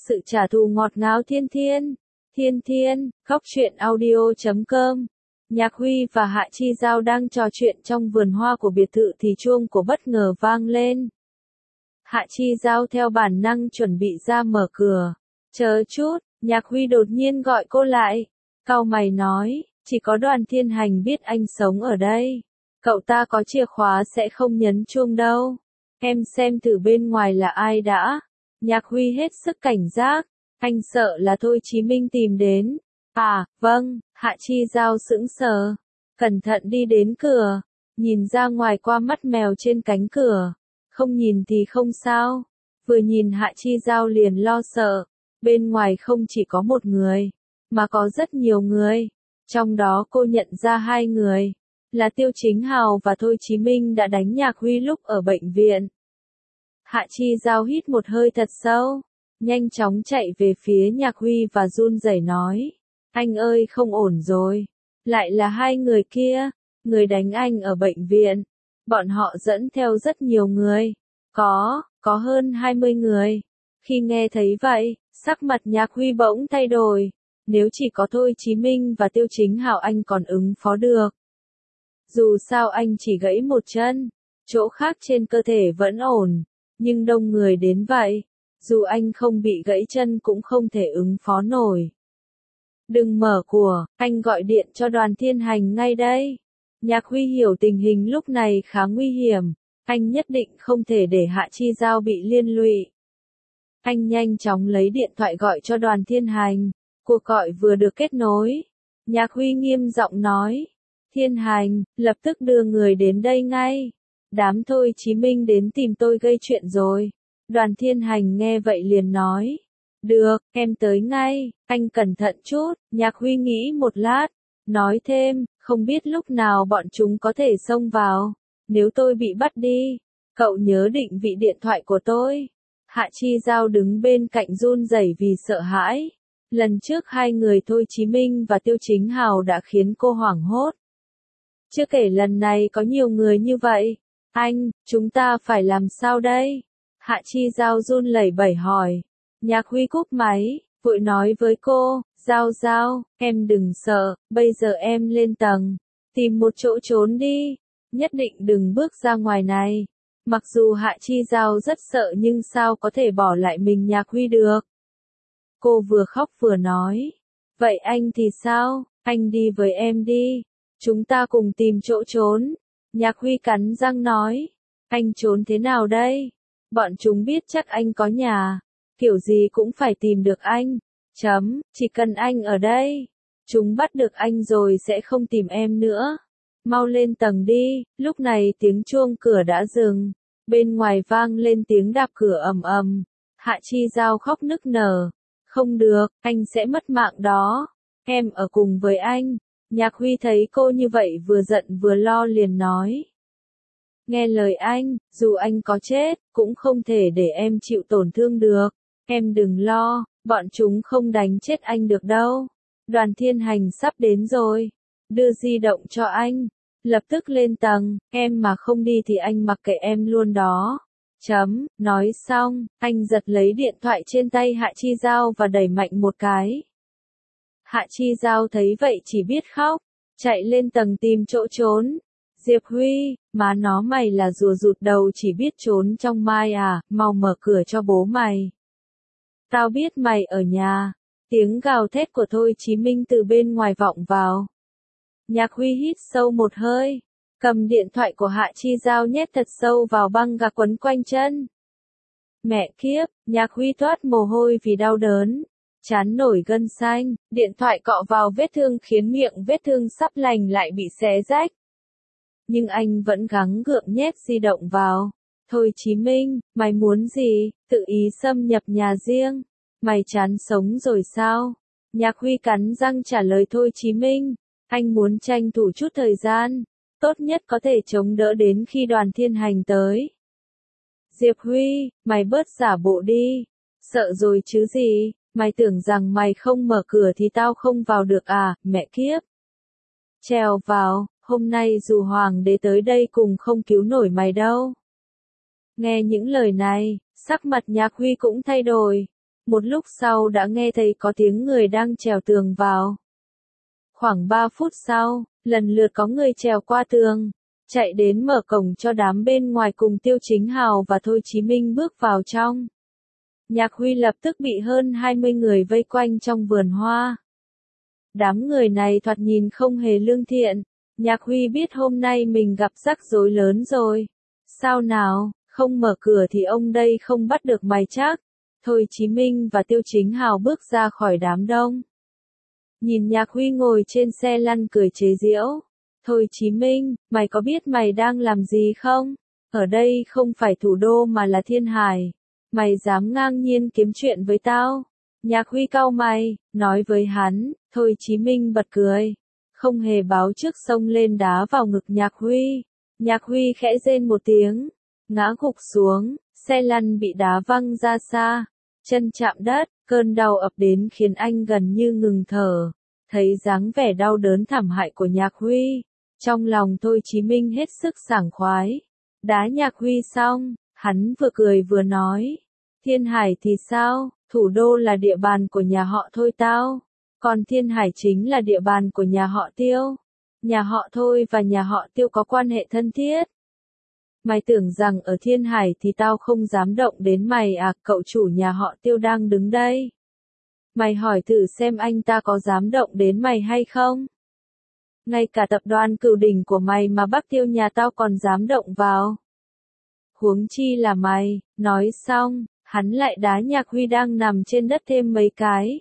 sự trả thù ngọt ngào Thiên Thiên. Thiên Thiên, khóc chuyện audio.com. Nhạc Huy và Hạ Chi Giao đang trò chuyện trong vườn hoa của biệt thự thì chuông của bất ngờ vang lên. Hạ Chi Giao theo bản năng chuẩn bị ra mở cửa. Chờ chút, Nhạc Huy đột nhiên gọi cô lại. Cau mày nói, chỉ có Đoàn Thiên Hành biết anh sống ở đây. Cậu ta có chìa khóa sẽ không nhấn chuông đâu. Em xem thử bên ngoài là ai đã. Nhạc Huy hết sức cảnh giác. Anh sợ là Thôi Chí Minh tìm đến. À, vâng, Hạ Chi Giao sững sờ. Cẩn thận đi đến cửa. Nhìn ra ngoài qua mắt mèo trên cánh cửa. Không nhìn thì không sao. Vừa nhìn Hạ Chi Giao liền lo sợ. Bên ngoài không chỉ có một người, mà có rất nhiều người. Trong đó cô nhận ra hai người. Là Tiêu Chính Hào và Thôi Chí Minh đã đánh Nhạc Huy lúc ở bệnh viện. Hạ Chi Giao hít một hơi thật sâu. Nhanh chóng chạy về phía Nhạc Huy và run rẩy nói. Anh ơi không ổn rồi. Lại là hai người kia. Người đánh anh ở bệnh viện. Bọn họ dẫn theo rất nhiều người. Có hơn 20 người. Khi nghe thấy vậy, sắc mặt Nhạc Huy bỗng thay đổi. Nếu chỉ có Thôi Chí Minh và Tiêu Chính Hào anh còn ứng phó được. Dù sao anh chỉ gãy một chân. Chỗ khác trên cơ thể vẫn ổn. Nhưng đông người đến vậy. Dù anh không bị gãy chân cũng không thể ứng phó nổi. Đừng mở của, anh gọi điện cho Đoàn Thiên Hành ngay đây. Nhạc Huy hiểu tình hình lúc này khá nguy hiểm. Anh nhất định không thể để Hạ Chi Giao bị liên lụy. Anh nhanh chóng lấy điện thoại gọi cho Đoàn Thiên Hành. Cuộc gọi vừa được kết nối. Nhạc Huy nghiêm giọng nói. Thiên Hành, lập tức đưa người đến đây ngay. Đám Thôi Chí Minh đến tìm tôi gây chuyện rồi. Đoàn Thiên Hành nghe vậy liền nói. Được, em tới ngay, anh cẩn thận chút. Nhạc Huy nghĩ một lát. Nói thêm, không biết lúc nào bọn chúng có thể xông vào. Nếu tôi bị bắt đi, cậu nhớ định vị điện thoại của tôi. Hạ Chi Giao đứng bên cạnh run rẩy vì sợ hãi. Lần trước hai người Thôi Chí Minh và Tiêu Chính Hào đã khiến cô hoảng hốt. Chưa kể lần này có nhiều người như vậy. Anh, chúng ta phải làm sao đây? Hạ Chi Giao run lẩy bẩy hỏi. Nhạc Huy cúp máy, vội nói với cô, Giao, em đừng sợ, bây giờ em lên tầng. Tìm một chỗ trốn đi. Nhất định đừng bước ra ngoài này. Mặc dù Hạ Chi Giao rất sợ nhưng sao có thể bỏ lại mình Nhạc Huy được. Cô vừa khóc vừa nói. Vậy anh thì sao? Anh đi với em đi. Chúng ta cùng tìm chỗ trốn. Nhạc Huy cắn răng nói. Anh trốn thế nào đây? Bọn chúng biết chắc anh có nhà. Kiểu gì cũng phải tìm được anh. Chỉ cần anh ở đây. Chúng bắt được anh rồi sẽ không tìm em nữa. Mau lên tầng đi. Lúc này tiếng chuông cửa đã dừng. Bên ngoài vang lên tiếng đạp cửa ầm ầm. Hạ Chi Giao khóc nức nở. Không được, anh sẽ mất mạng đó. Em ở cùng với anh. Nhạc Huy thấy cô như vậy vừa giận vừa lo liền nói. Nghe lời anh, dù anh có chết, cũng không thể để em chịu tổn thương được. Em đừng lo, bọn chúng không đánh chết anh được đâu. Đoàn Thiên Hành sắp đến rồi. Đưa di động cho anh. Lập tức lên tầng, em mà không đi thì anh mặc kệ em luôn đó. Nói xong, anh giật lấy điện thoại trên tay Hạ Chi Giao và đẩy mạnh một cái. Hạ Chi Giao thấy vậy chỉ biết khóc, chạy lên tầng tìm chỗ trốn. Diệp Huy, má nó mày là rùa rụt đầu chỉ biết trốn trong mai à, mau mở cửa cho bố mày. Tao biết mày ở nhà. Tiếng gào thét của Thôi Chí Minh từ bên ngoài vọng vào. Nhạc Huy hít sâu một hơi, cầm điện thoại của Hạ Chi Giao nhét thật sâu vào băng gạc quấn quanh chân. Mẹ kiếp, Nhạc Huy toát mồ hôi vì đau đớn, trán nổi gân xanh, điện thoại cọ vào vết thương khiến miệng vết thương sắp lành lại bị xé rách. Nhưng anh vẫn gắng gượng nhét di động vào. Thôi Chí Minh, mày muốn gì, tự ý xâm nhập nhà riêng, mày chán sống rồi sao? Nhạc Huy cắn răng trả lời Thôi Chí Minh. Anh muốn tranh thủ chút thời gian, tốt nhất có thể chống đỡ đến khi Đoàn Thiên Hành tới. Diệp Huy, mày bớt giả bộ đi. Sợ rồi chứ gì, mày tưởng rằng mày không mở cửa thì tao không vào được à, mẹ kiếp. Trèo vào, hôm nay dù Hoàng đế tới đây cùng không cứu nổi mày đâu. Nghe những lời này, sắc mặt Nhạc Huy cũng thay đổi. Một lúc sau đã nghe thấy có tiếng người đang trèo tường vào. Khoảng 3 phút sau, lần lượt có người trèo qua tường, chạy đến mở cổng cho đám bên ngoài cùng Tiêu Chính Hào và Thôi Chí Minh bước vào trong. Nhạc Huy lập tức bị hơn 20 người vây quanh trong vườn hoa. Đám người này thoạt nhìn không hề lương thiện. Nhạc Huy biết hôm nay mình gặp rắc rối lớn rồi. Sao nào, không mở cửa thì ông đây không bắt được mày chắc. Thôi Chí Minh và Tiêu Chính Hào bước ra khỏi đám đông. Nhìn Nhạc Huy ngồi trên xe lăn cười chế giễu. Thôi Chí Minh, mày có biết mày đang làm gì không? Ở đây không phải thủ đô mà là Thiên Hải. Mày dám ngang nhiên kiếm chuyện với tao? Nhạc Huy cau mày, nói với hắn. Thôi Chí Minh bật cười. Không hề báo trước xông lên đá vào ngực Nhạc Huy. Nhạc Huy khẽ rên một tiếng. Ngã gục xuống, xe lăn bị đá văng ra xa. Chân chạm đất, cơn đau ập đến khiến anh gần như ngừng thở. Thấy dáng vẻ đau đớn thảm hại của Nhạc Huy. Trong lòng Thôi Chí Minh hết sức sảng khoái. Đá Nhạc Huy xong, hắn vừa cười vừa nói. Thiên Hải thì sao, thủ đô là địa bàn của nhà họ Thôi tao. Còn Thiên Hải chính là địa bàn của nhà họ Tiêu. Nhà họ Thôi và nhà họ Tiêu có quan hệ thân thiết. Mày tưởng rằng ở Thiên Hải thì tao không dám động đến mày à? Cậu chủ nhà họ Tiêu đang đứng đây. Mày hỏi thử xem anh ta có dám động đến mày hay không? Ngay cả tập đoàn Cửu Đỉnh của mày mà Bắc Tiêu nhà tao còn dám động vào. Huống chi là mày. Nói xong, hắn lại đá Nhạc Huy đang nằm trên đất thêm mấy cái.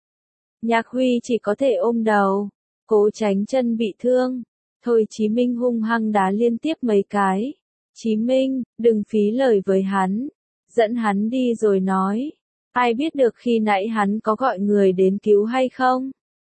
Nhạc Huy chỉ có thể ôm đầu, cố tránh chân bị thương. Thôi Chí Minh hung hăng đá liên tiếp mấy cái. Chí Minh, đừng phí lời với hắn. Dẫn hắn đi rồi nói. Ai biết được khi nãy hắn có gọi người đến cứu hay không?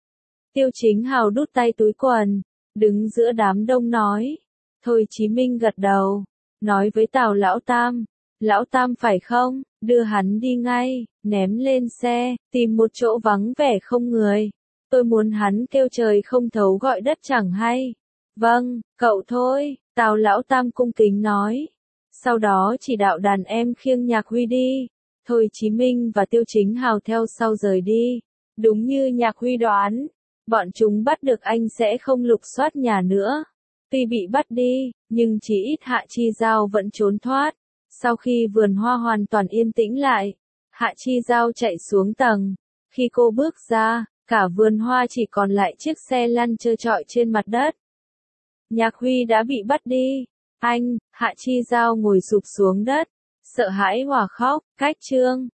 Tiêu Chính Hào đút tay túi quần, đứng giữa đám đông nói. Thôi Chí Minh gật đầu, nói với Tào Lão Tam. Lão Tam phải không? Đưa hắn đi ngay, ném lên xe, tìm một chỗ vắng vẻ không người. Tôi muốn hắn kêu trời không thấu gọi đất chẳng hay. Vâng, cậu thôi, Tào Lão Tam cung kính nói. Sau đó chỉ đạo đàn em khiêng Nhạc Huy đi. Thôi Chí Minh và Tiêu Chính Hào theo sau rời đi. Đúng như Nhạc Huy đoán, bọn chúng bắt được anh sẽ không lục soát nhà nữa. Tuy bị bắt đi, nhưng chỉ ít Hạ Chi Giao vẫn trốn thoát. Sau khi vườn hoa hoàn toàn yên tĩnh lại, Hạ Chi Giao chạy xuống tầng. Khi cô bước ra, cả vườn hoa chỉ còn lại chiếc xe lăn trơ trọi trên mặt đất. Nhạc Huy đã bị bắt đi. Anh, Hạ Chi Giao ngồi sụp xuống đất, sợ hãi òa khóc. Cách chương